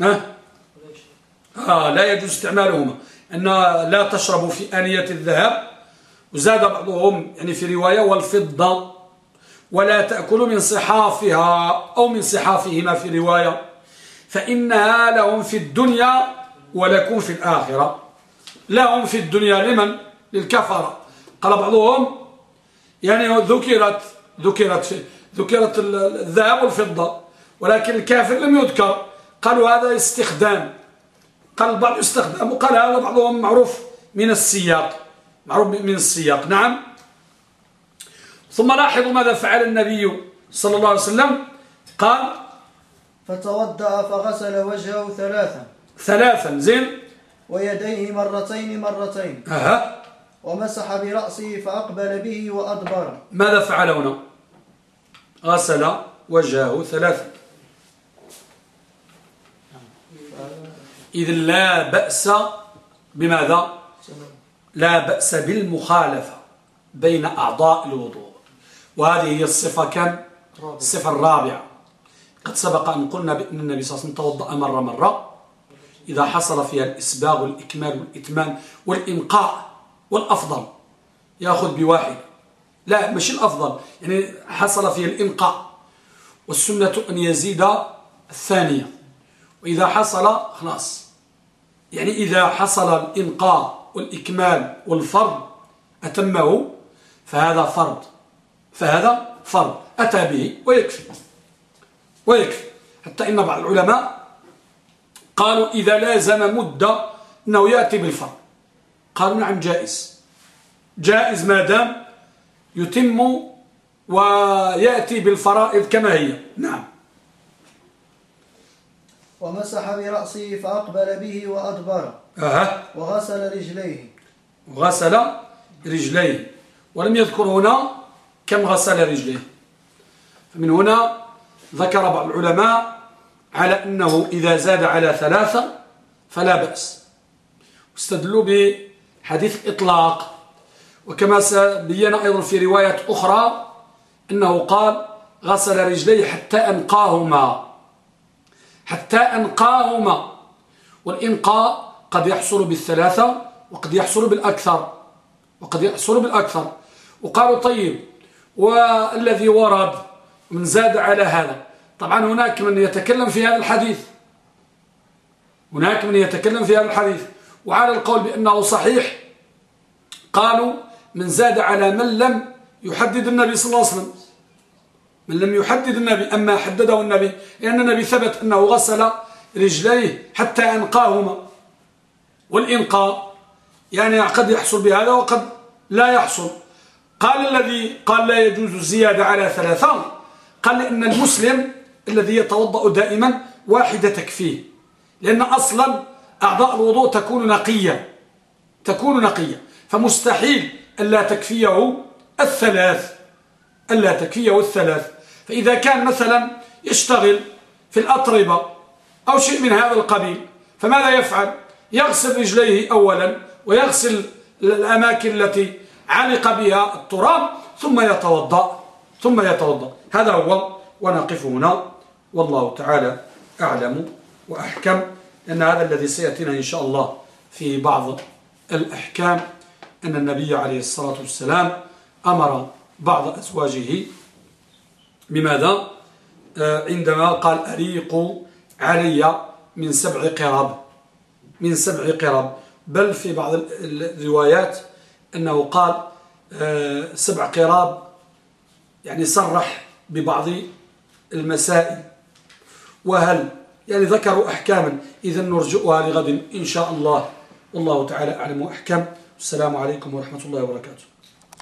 لا يجوز استعمالهما، أن لا تشربوا في آنية الذهب. وزاد بعضهم يعني في رواية والفضة، ولا تأكلوا من صحافها أو من صحافهما في رواية، فإنها لهم في الدنيا ولكم في الآخرة. لهم في الدنيا لمن؟ للكفرة. قال بعضهم يعني ذكرت الذهب والفضة، ولكن الكافر لم يذكر، قالوا هذا استخدام، قال البعض استخدام، وقال هذا بعضهم معروف من السياق، معروف من السياق. نعم. ثم لاحظوا ماذا فعل النبي صلى الله عليه وسلم. قال فتوضأ فغسل وجهه ثلاثا زين، ويديه مرتين ومسح برأسه فأقبل به وأدبر. ماذا فعل هنا؟ غسل وجهه ثلاثا. إذ لا بأس بماذا؟ لا بأس بالمخالفة بين أعضاء الوضوء، وهذه هي الصفة كم؟ الصفة الرابعة. قد سبق أن قلنا بأن النبي صلى الله عليه وسلم توضأ مرة إذا حصل فيها الإسباغ والإكمال والإتمام والإنقاء، والأفضل يأخذ بواحد، لا مش الأفضل، يعني حصل فيها الإنقاء والسنة أن يزيد الثانية، وإذا حصل خلاص، يعني إذا حصل الإنقاء والإكمال والفرض أتمه فهذا فرض أتى به ويكفي. حتى إن بعض العلماء قالوا إذا لازم مدة أنه يأتي بالفرض، قالوا نعم جائز ما دام يتم ويأتي بالفرائض كما هي. نعم. ومسح برأسه فأقبل به وأدبر وغسل رجليه ولم يذكر هنا كم غسل رجليه. فمن هنا ذكر بعض العلماء على أنه إذا زاد على 3 فلا بأس، واستدلوا بحديث الإطلاق، وكما سبين أيضا في رواية أخرى أنه قال غسل رجليه حتى أنقاهما، والإنقاء قد يحصل بال3 وقد يحصل بالأكثر. وقالوا طيب، والذي ورد من زاد على هذا، طبعا هناك من يتكلم في هذا الحديث، وعلى القول بأنه صحيح قالوا من زاد على من لم يحدد النبي صلى الله عليه وسلم، من لم يحدد النبي. أما حدده النبي لأن النبي ثبت أنه غسل رجليه حتى أنقاهما، والإنقاء يعني قد يحصل بهذا وقد لا يحصل. قال الذي قال لا يجوز الزيادة على 3، قال لأن المسلم الذي يتوضأ دائما واحدة تكفيه، لأن أصلا أعضاء الوضوء تكون نقية، فمستحيل ألا تكفيه الثلاث. فإذا كان مثلا يشتغل في الأطربة أو شيء من هذا القبيل، فماذا يفعل؟ يغسل رجليه أولا ويغسل الأماكن التي علق بها التراب ثم يتوضأ. هذا هو، ونقف هنا، والله تعالى أعلم وأحكم، لأن هذا الذي سيأتينا إن شاء الله في بعض الأحكام، أن النبي عليه الصلاة والسلام أمر بعض أزواجه بماذا؟ عندما قال أريقوا علي من 7 قراب، بل في بعض الروايات أنه قال 7 قراب، يعني صرح ببعض المسائل. وهل يعني ذكروا أحكاما، إذا نرجئها لغد إن شاء الله، والله تعالى أعلم وأحكم. السلام عليكم ورحمة الله وبركاته.